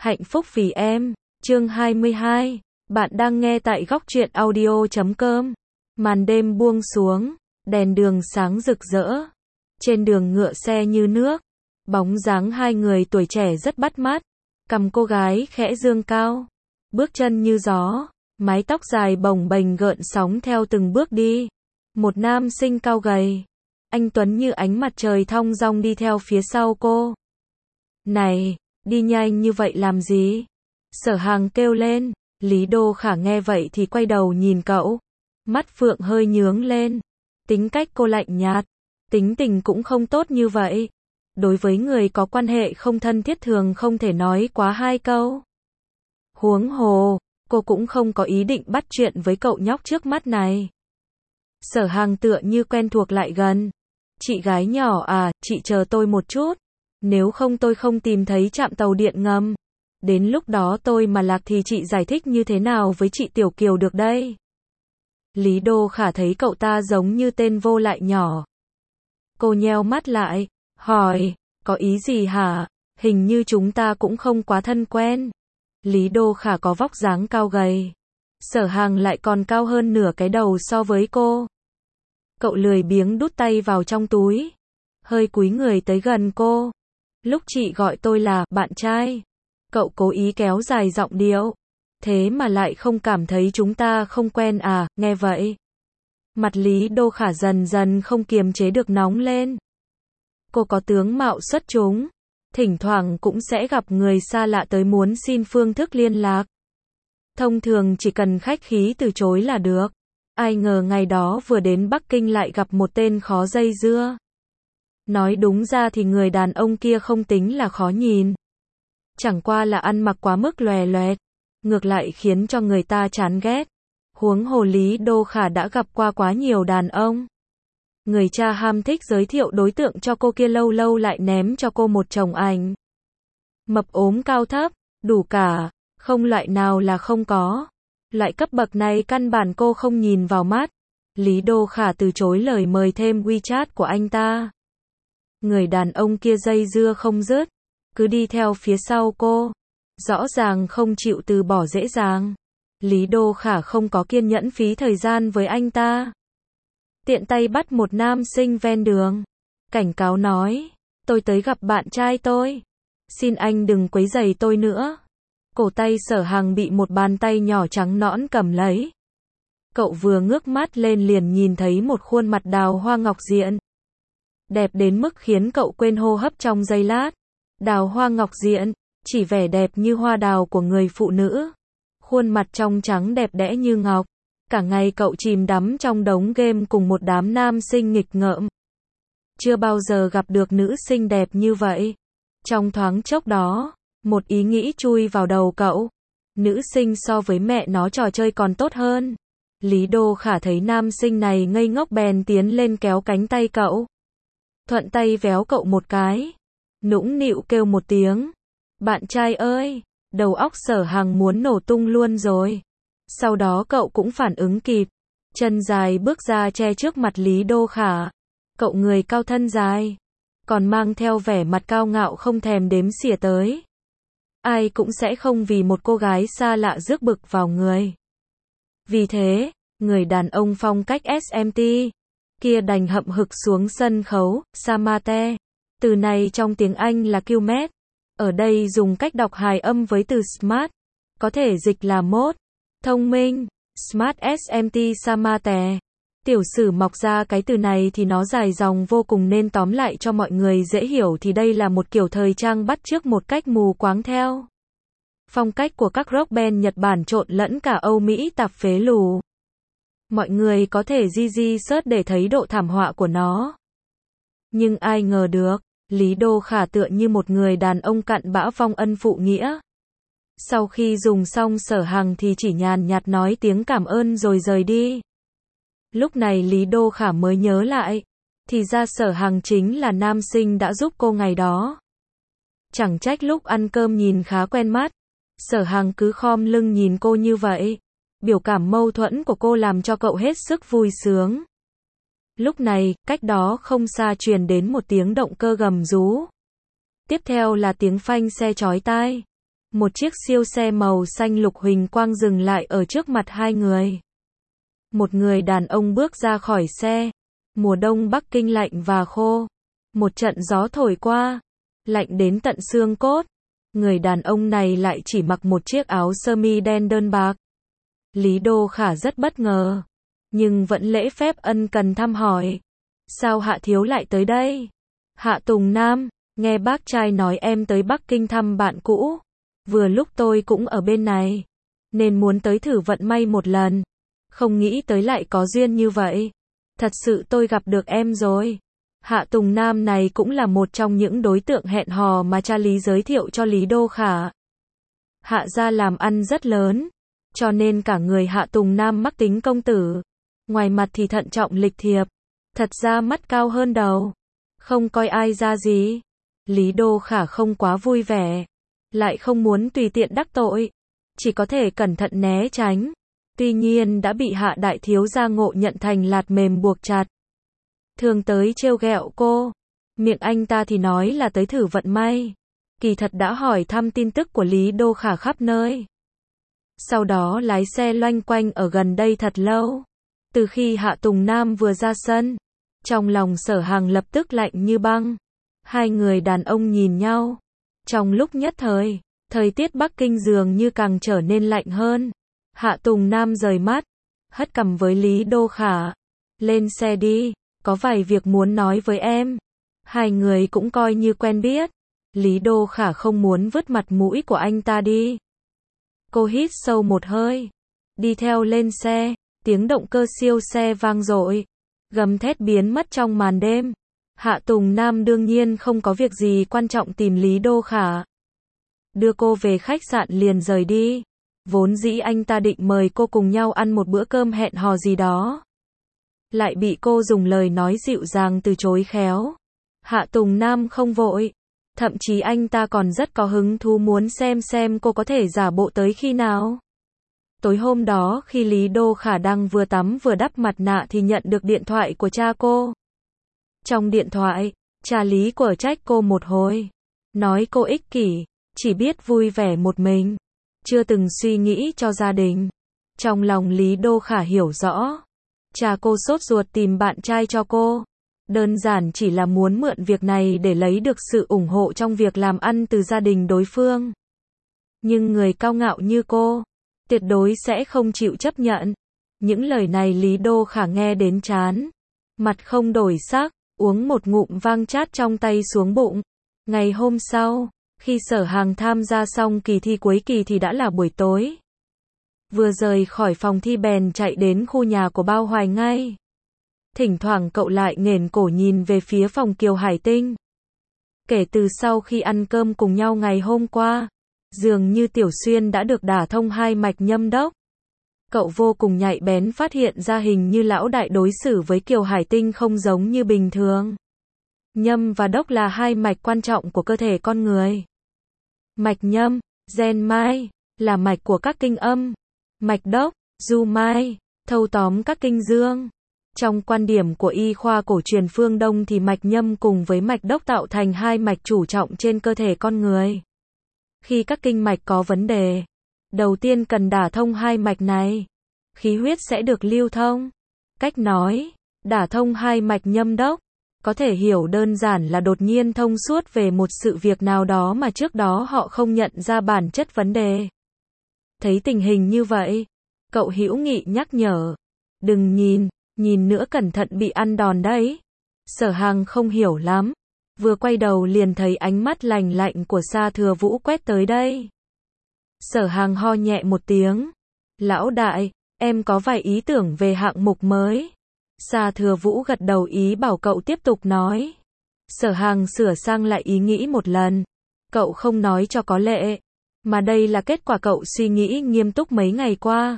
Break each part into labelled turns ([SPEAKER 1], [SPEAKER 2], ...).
[SPEAKER 1] Hạnh phúc vì em, chương 22. Bạn đang nghe tại góc truyện audio.com. Màn đêm buông xuống, đèn đường sáng rực rỡ. Trên đường ngựa xe như nước, bóng dáng hai người tuổi trẻ rất bắt mắt. Cằm cô gái khẽ dương cao, bước chân như gió, mái tóc dài bồng bềnh gợn sóng theo từng bước đi. Một nam sinh cao gầy, anh tuấn như ánh mặt trời thong dong đi theo phía sau cô. Này, đi nhanh như vậy làm gì? Sở Hàng kêu lên. Lý Đô Khả nghe vậy thì quay đầu nhìn cậu. Mắt phượng hơi nhướng lên. Tính cách cô lạnh nhạt, tính tình cũng không tốt như vậy. Đối với người có quan hệ không thân thiết thường không thể nói quá hai câu. Huống hồ, cô cũng không có ý định bắt chuyện với cậu nhóc trước mắt này. Sở Hàng tựa như quen thuộc lại gần. Chị gái nhỏ à, chị chờ tôi một chút. Nếu không tôi không tìm thấy trạm tàu điện ngầm. Đến lúc đó tôi mà lạc thì chị giải thích như thế nào với chị Tiểu Kiều được đây? Lý Đô Khả thấy cậu ta giống như tên vô lại nhỏ. Cô nheo mắt lại, hỏi, có ý gì hả? Hình như chúng ta cũng không quá thân quen. Lý Đô Khả có vóc dáng cao gầy. Sở Hàng lại còn cao hơn nửa cái đầu so với cô. Cậu lười biếng đút tay vào trong túi, hơi cúi người tới gần cô. Lúc chị gọi tôi là bạn trai, cậu cố ý kéo dài giọng điệu. Thế mà lại không cảm thấy chúng ta không quen à? Nghe vậy, mặt Lý Đô Khả dần dần không kiềm chế được nóng lên. Cô có tướng mạo xuất chúng, thỉnh thoảng cũng sẽ gặp người xa lạ tới muốn xin phương thức liên lạc. Thông thường chỉ cần khách khí từ chối là được. Ai ngờ ngày đó vừa đến Bắc Kinh lại gặp một tên khó dây dưa. Nói đúng ra thì người đàn ông kia không tính là khó nhìn. Chẳng qua là ăn mặc quá mức lòe loẹt, ngược lại khiến cho người ta chán ghét. Huống hồ Lý Đô Khả đã gặp qua quá nhiều đàn ông. Người cha ham thích giới thiệu đối tượng cho cô kia lâu lâu lại ném cho cô một chồng ảnh. Mập ốm cao thấp, đủ cả, không loại nào là không có. Loại cấp bậc này căn bản cô không nhìn vào mắt. Lý Đô Khả từ chối lời mời thêm WeChat của anh ta. Người đàn ông kia dây dưa không dứt, cứ đi theo phía sau cô. Rõ ràng không chịu từ bỏ dễ dàng. Lý Đô Khả không có kiên nhẫn phí thời gian với anh ta. Tiện tay bắt một nam sinh ven đường. Cảnh cáo nói, tôi tới gặp bạn trai tôi. Xin anh đừng quấy rầy tôi nữa. Cổ tay Sở Hàng bị một bàn tay nhỏ trắng nõn cầm lấy. Cậu vừa ngước mắt lên liền nhìn thấy một khuôn mặt đào hoa ngọc diện. Đẹp đến mức khiến cậu quên hô hấp trong giây lát. Đào hoa ngọc diện, chỉ vẻ đẹp như hoa đào của người phụ nữ. Khuôn mặt trong trắng đẹp đẽ như ngọc. Cả ngày cậu chìm đắm trong đống game cùng một đám nam sinh nghịch ngợm. Chưa bao giờ gặp được nữ sinh đẹp như vậy. Trong thoáng chốc đó, một ý nghĩ chui vào đầu cậu. Nữ sinh so với mẹ nó trò chơi còn tốt hơn. Lý Đô Khả thấy nam sinh này ngây ngốc bèn tiến lên kéo cánh tay cậu. Thuận tay véo cậu một cái. Nũng nịu kêu một tiếng. Bạn trai ơi, đầu óc Sở Hàng muốn nổ tung luôn rồi. Sau đó cậu cũng phản ứng kịp. Chân dài bước ra che trước mặt Lý Đô Khả. Cậu người cao thân dài, còn mang theo vẻ mặt cao ngạo không thèm đếm xỉa tới. Ai cũng sẽ không vì một cô gái xa lạ rước bực vào người. Vì thế, người đàn ông phong cách SMT kia đành hậm hực xuống sân khấu. Samate, từ này trong tiếng Anh là cute. Ở đây dùng cách đọc hài âm với từ smart, có thể dịch là mốt, thông minh. Smart SMT Samate. Tiểu sử mọc ra cái từ này thì nó dài dòng vô cùng nên tóm lại cho mọi người dễ hiểu thì đây là một kiểu thời trang bắt chước một cách mù quáng theo phong cách của các rock band Nhật Bản trộn lẫn cả Âu Mỹ tạp phế lù. Mọi người có thể search để thấy độ thảm họa của nó. Nhưng ai ngờ được, Lý Đô Khả tựa như một người đàn ông cặn bã vong ân phụ nghĩa. Sau khi dùng xong Sở Hàng thì chỉ nhàn nhạt nói tiếng cảm ơn rồi rời đi. Lúc này Lý Đô Khả mới nhớ lại, thì ra Sở Hàng chính là nam sinh đã giúp cô ngày đó. Chẳng trách lúc ăn cơm nhìn khá quen mắt. Sở Hàng cứ khom lưng nhìn cô như vậy. Biểu cảm mâu thuẫn của cô làm cho cậu hết sức vui sướng. Lúc này, cách đó không xa truyền đến một tiếng động cơ gầm rú. Tiếp theo là tiếng phanh xe chói tai. Một chiếc siêu xe màu xanh lục huỳnh quang dừng lại ở trước mặt hai người. Một người đàn ông bước ra khỏi xe. Mùa đông Bắc Kinh lạnh và khô. Một trận gió thổi qua, lạnh đến tận xương cốt. Người đàn ông này lại chỉ mặc một chiếc áo sơ mi đen đơn bạc. Lý Đô Khả rất bất ngờ, nhưng vẫn lễ phép ân cần thăm hỏi. Sao Hạ thiếu lại tới đây? Hạ Tùng Nam, nghe bác trai nói em tới Bắc Kinh thăm bạn cũ. Vừa lúc tôi cũng ở bên này, nên muốn tới thử vận may một lần. Không nghĩ tới lại có duyên như vậy. Thật sự tôi gặp được em rồi. Hạ Tùng Nam này cũng là một trong những đối tượng hẹn hò mà cha Lý giới thiệu cho Lý Đô Khả. Hạ gia làm ăn rất lớn, cho nên cả người Hạ Tùng Nam mắc tính công tử. Ngoài mặt thì thận trọng lịch thiệp, thật ra mắt cao hơn đầu, không coi ai ra gì. Lý Đô Khả không quá vui vẻ, lại không muốn tùy tiện đắc tội, chỉ có thể cẩn thận né tránh. Tuy nhiên đã bị Hạ đại thiếu gia ngộ nhận thành lạt mềm buộc chặt. Thường tới trêu ghẹo cô, miệng anh ta thì nói là tới thử vận may, kỳ thật đã hỏi thăm tin tức của Lý Đô Khả khắp nơi. Sau đó lái xe loanh quanh ở gần đây thật lâu. Từ khi Hạ Tùng Nam vừa ra sân, trong lòng Sở Hằng lập tức lạnh như băng. Hai người đàn ông nhìn nhau. Trong lúc nhất thời, thời tiết Bắc Kinh dường như càng trở nên lạnh hơn. Hạ Tùng Nam rời mắt, hất cằm với Lý Đô Khả. Lên xe đi, có vài việc muốn nói với em. Hai người cũng coi như quen biết. Lý Đô Khả không muốn vứt mặt mũi của anh ta đi. Cô hít sâu một hơi, đi theo lên xe. Tiếng động cơ siêu xe vang dội, gầm thét biến mất trong màn đêm. Hạ Tùng Nam đương nhiên không có việc gì quan trọng tìm Lý Đô Khả. Đưa cô về khách sạn liền rời đi. Vốn dĩ anh ta định mời cô cùng nhau ăn một bữa cơm hẹn hò gì đó, lại bị cô dùng lời nói dịu dàng từ chối khéo. Hạ Tùng Nam không vội, thậm chí anh ta còn rất có hứng thú muốn xem cô có thể giả bộ tới khi nào. Tối hôm đó khi Lý Đô Khả đang vừa tắm vừa đắp mặt nạ thì nhận được điện thoại của cha cô. Trong điện thoại, cha Lý quở trách cô một hồi, nói cô ích kỷ, chỉ biết vui vẻ một mình, chưa từng suy nghĩ cho gia đình. Trong lòng Lý Đô Khả hiểu rõ, cha cô sốt ruột tìm bạn trai cho cô, đơn giản chỉ là muốn mượn việc này để lấy được sự ủng hộ trong việc làm ăn từ gia đình đối phương. Nhưng người cao ngạo như cô, tuyệt đối sẽ không chịu chấp nhận. Những lời này Lý Đô Khả nghe đến chán, mặt không đổi sắc, uống một ngụm vang chát trong tay xuống bụng. Ngày hôm sau, khi Sở Hằng tham gia xong kỳ thi cuối kỳ thì đã là buổi tối. Vừa rời khỏi phòng thi bèn chạy đến khu nhà của Bao Hoài ngay. Thỉnh thoảng cậu lại nghển cổ nhìn về phía phòng Kiều Hải Tinh. Kể từ sau khi ăn cơm cùng nhau ngày hôm qua, dường như Tiểu Xuyên đã được đả thông hai mạch nhâm đốc. Cậu vô cùng nhạy bén phát hiện ra hình như lão đại đối xử với Kiều Hải Tinh không giống như bình thường. Nhâm và đốc là hai mạch quan trọng của cơ thể con người. Mạch nhâm, gen mai, là mạch của các kinh âm. Mạch đốc, du mai, thâu tóm các kinh dương. Trong quan điểm của y khoa cổ truyền phương Đông thì mạch nhâm cùng với mạch đốc tạo thành hai mạch chủ trọng trên cơ thể con người. Khi các kinh mạch có vấn đề, đầu tiên cần đả thông hai mạch này, khí huyết sẽ được lưu thông. Cách nói, đả thông hai mạch nhâm đốc, có thể hiểu đơn giản là đột nhiên thông suốt về một sự việc nào đó mà trước đó họ không nhận ra bản chất vấn đề. Thấy tình hình như vậy, cậu hữu nghị nhắc nhở, đừng nhìn nữa cẩn thận bị ăn đòn đấy. Sở Hằng không hiểu lắm, vừa quay đầu liền thấy ánh mắt lạnh lạnh của Sa Thừa Vũ quét tới đây. Sở Hằng ho nhẹ một tiếng, lão đại, em có vài ý tưởng về hạng mục mới. Sa Thừa Vũ gật đầu ý bảo cậu tiếp tục nói. Sở Hằng sửa sang lại ý nghĩ một lần, cậu không nói cho có lệ, mà đây là kết quả cậu suy nghĩ nghiêm túc mấy ngày qua.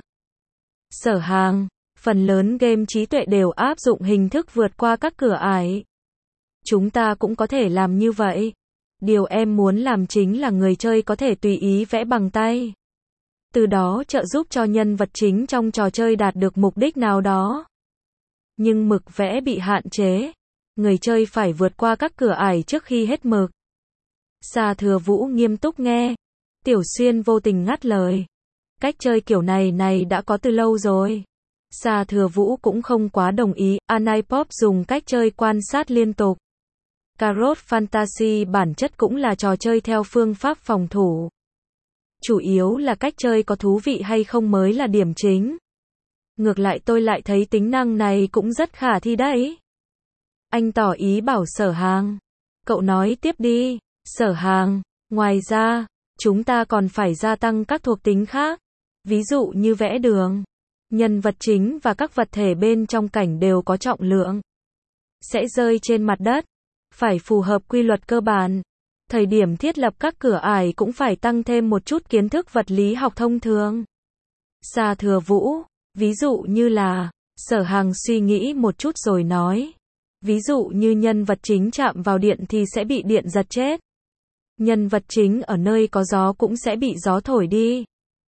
[SPEAKER 1] Sở Hằng, phần lớn game trí tuệ đều áp dụng hình thức vượt qua các cửa ải. Chúng ta cũng có thể làm như vậy. Điều em muốn làm chính là người chơi có thể tùy ý vẽ bằng tay. Từ đó trợ giúp cho nhân vật chính trong trò chơi đạt được mục đích nào đó. Nhưng mực vẽ bị hạn chế. Người chơi phải vượt qua các cửa ải trước khi hết mực. Sa Thừa Vũ nghiêm túc nghe. Tiểu Xuyên vô tình ngắt lời. Cách chơi kiểu này đã có từ lâu rồi. Sa Thừa Vũ cũng không quá đồng ý, Anipop dùng cách chơi quan sát liên tục. Carrot Fantasy bản chất cũng là trò chơi theo phương pháp phòng thủ. Chủ yếu là cách chơi có thú vị hay không mới là điểm chính. Ngược lại tôi lại thấy tính năng này cũng rất khả thi đấy. Anh tỏ ý bảo Sở Hàng. Cậu nói tiếp đi, Sở Hàng. Ngoài ra, chúng ta còn phải gia tăng các thuộc tính khác. Ví dụ như vẽ đường. Nhân vật chính và các vật thể bên trong cảnh đều có trọng lượng. Sẽ rơi trên mặt đất. Phải phù hợp quy luật cơ bản. Thời điểm thiết lập các cửa ải cũng phải tăng thêm một chút kiến thức vật lý học thông thường. Sa Thừa Vũ. Ví dụ như là, Sở Hàng suy nghĩ một chút rồi nói. Ví dụ như nhân vật chính chạm vào điện thì sẽ bị điện giật chết. Nhân vật chính ở nơi có gió cũng sẽ bị gió thổi đi.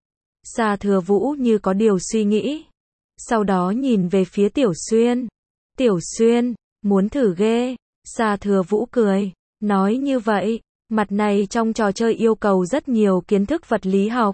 [SPEAKER 1] Sa Thừa Vũ như có điều suy nghĩ. Sau đó nhìn về phía Tiểu Xuyên. Tiểu Xuyên, muốn thử ghê. Sa Thừa Vũ cười. Nói như vậy, mặt này trong trò chơi yêu cầu rất nhiều kiến thức vật lý học.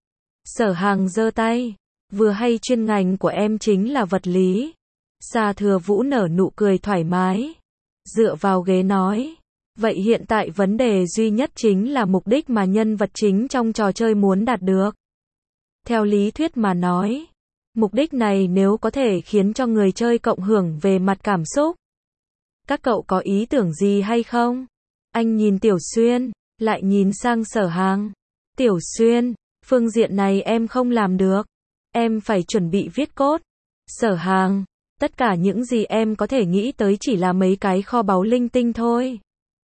[SPEAKER 1] Sở Hàng giơ tay. Vừa hay chuyên ngành của em chính là vật lý. Sa Thừa Vũ nở nụ cười thoải mái. Dựa vào ghế nói. Vậy hiện tại vấn đề duy nhất chính là mục đích mà nhân vật chính trong trò chơi muốn đạt được. Theo lý thuyết mà nói, mục đích này nếu có thể khiến cho người chơi cộng hưởng về mặt cảm xúc. Các cậu có ý tưởng gì hay không? Anh nhìn Tiểu Xuyên, lại nhìn sang Sở Hàng. Tiểu Xuyên, phương diện này em không làm được. Em phải chuẩn bị viết code. Sở Hàng, tất cả những gì em có thể nghĩ tới chỉ là mấy cái kho báu linh tinh thôi.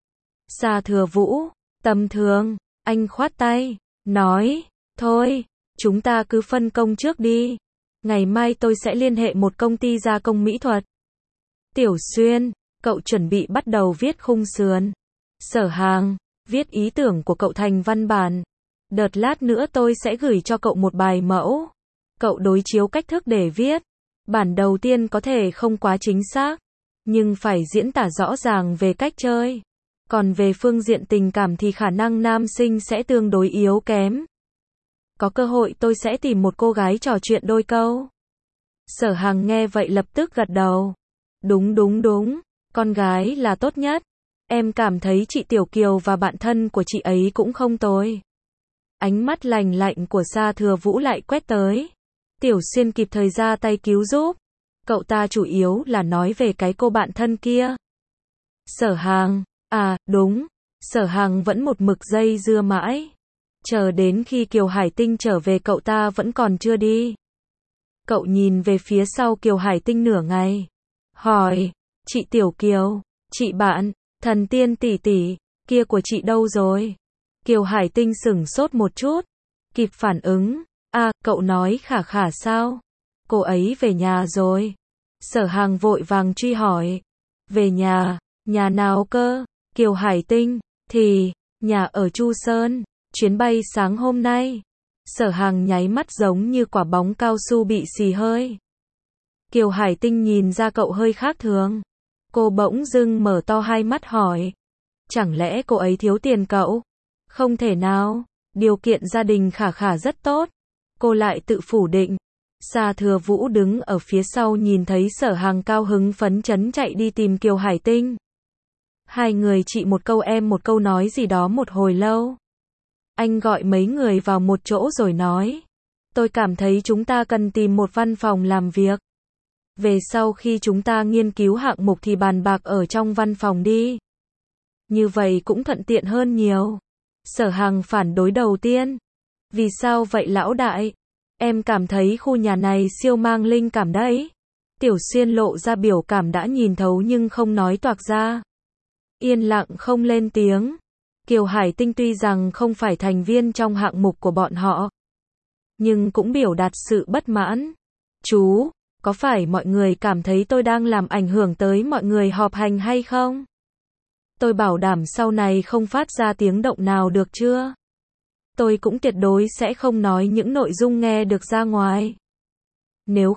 [SPEAKER 1] Sa Thừa Vũ, tầm thường, anh khoát tay, nói, thôi, chúng ta cứ phân công trước đi. Ngày mai tôi sẽ liên hệ một công ty gia công mỹ thuật. Tiểu Xuyên, cậu chuẩn bị bắt đầu viết khung sườn. Sở Hàng, viết ý tưởng của cậu thành văn bản. Đợt lát nữa tôi sẽ gửi cho cậu một bài mẫu. Cậu đối chiếu cách thức để viết. Bản đầu tiên có thể không quá chính xác, nhưng phải diễn tả rõ ràng về cách chơi. Còn về phương diện tình cảm thì khả năng nam sinh sẽ tương đối yếu kém. Có cơ hội tôi sẽ tìm một cô gái trò chuyện đôi câu. Sở Hàng nghe vậy lập tức gật đầu. Đúng, con gái là tốt nhất. Em cảm thấy chị Tiểu Kiều và bạn thân của chị ấy cũng không tồi. Ánh mắt lành lạnh của Sa Thừa Vũ lại quét tới. Tiểu Xuyên kịp thời ra tay cứu giúp. Cậu ta chủ yếu là nói về cái cô bạn thân kia. Sở Hàng, à, đúng. Sở Hàng vẫn một mực dây dưa mãi. Chờ đến khi Kiều Hải Tinh trở về cậu ta vẫn còn chưa đi. Cậu nhìn về phía sau Kiều Hải Tinh nửa ngày. Hỏi, chị Tiểu Kiều, chị bạn, thần tiên tỷ tỷ, kia của chị đâu rồi? Kiều Hải Tinh sửng sốt một chút. Kịp phản ứng. À, cậu nói Khả Khả sao? Cô ấy về nhà rồi. Sở Hàng vội vàng truy hỏi. Về nhà nào cơ? Kiều Hải Tinh, thì, nhà ở Chu Sơn, chuyến bay sáng hôm nay. Sở Hàng nháy mắt giống như quả bóng cao su bị xì hơi. Kiều Hải Tinh nhìn ra cậu hơi khác thường. Cô bỗng dưng mở to hai mắt hỏi. Chẳng lẽ cô ấy thiếu tiền cậu? Không thể nào, điều kiện gia đình Khả Khả rất tốt. Cô lại tự phủ định. Sa Thừa Vũ đứng ở phía sau nhìn thấy Sở Hàng cao hứng phấn chấn chạy đi tìm Kiều Hải Tinh. Hai người chị một câu em một câu nói gì đó một hồi lâu. Anh gọi mấy người vào một chỗ rồi nói. Tôi cảm thấy chúng ta cần tìm một văn phòng làm việc. Về sau khi chúng ta nghiên cứu hạng mục thì bàn bạc ở trong văn phòng đi. Như vậy cũng thuận tiện hơn nhiều. Sở Hàng phản đối đầu tiên. Vì sao vậy lão đại? Em cảm thấy khu nhà này siêu mang linh cảm đấy. Tiểu Xuyên lộ ra biểu cảm đã nhìn thấu nhưng không nói toạc ra. Yên lặng không lên tiếng. Kiều Hải Tinh tuy rằng không phải thành viên trong hạng mục của bọn họ, nhưng cũng biểu đạt sự bất mãn. Chú, có phải mọi người cảm thấy tôi đang làm ảnh hưởng tới mọi người họp hành hay không? Tôi bảo đảm sau này không phát ra tiếng động nào được chưa? Tôi cũng tuyệt đối sẽ không nói những nội dung nghe được ra ngoài. Nếu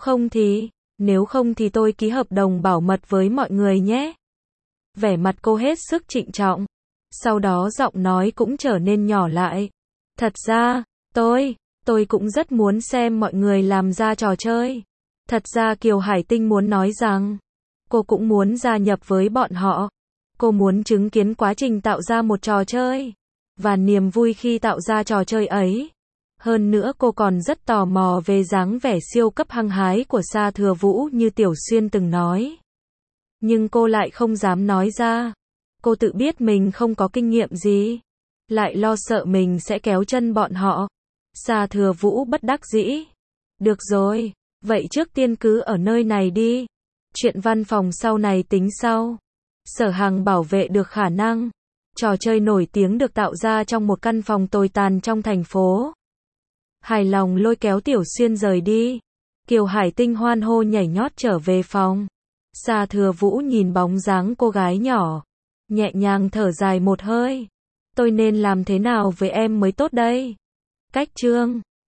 [SPEAKER 1] không thì tôi ký hợp đồng bảo mật với mọi người nhé. Vẻ mặt cô hết sức trịnh trọng. Sau đó giọng nói cũng trở nên nhỏ lại. Thật ra, tôi cũng rất muốn xem mọi người làm ra trò chơi. Thật ra Kiều Hải Tinh muốn nói rằng, cô cũng muốn gia nhập với bọn họ. Cô muốn chứng kiến quá trình tạo ra một trò chơi, và niềm vui khi tạo ra trò chơi ấy. Hơn nữa cô còn rất tò mò về dáng vẻ siêu cấp hăng hái của Sa Thừa Vũ như Tiểu Xuyên từng nói. Nhưng cô lại không dám nói ra. Cô tự biết mình không có kinh nghiệm gì, lại lo sợ mình sẽ kéo chân bọn họ. Sa Thừa Vũ bất đắc dĩ. Được rồi, vậy trước tiên cứ ở nơi này đi. Chuyện văn phòng sau này tính sau. Sở Hằng bảo vệ được khả năng. Trò chơi nổi tiếng được tạo ra trong một căn phòng tồi tàn trong thành phố. Hài lòng lôi kéo Tiểu Xuyên rời đi. Kiều Hải Tinh hoan hô nhảy nhót trở về phòng. Sa Thừa Vũ nhìn bóng dáng cô gái nhỏ, nhẹ nhàng thở dài một hơi. Tôi nên làm thế nào với em mới tốt đây? Cách chương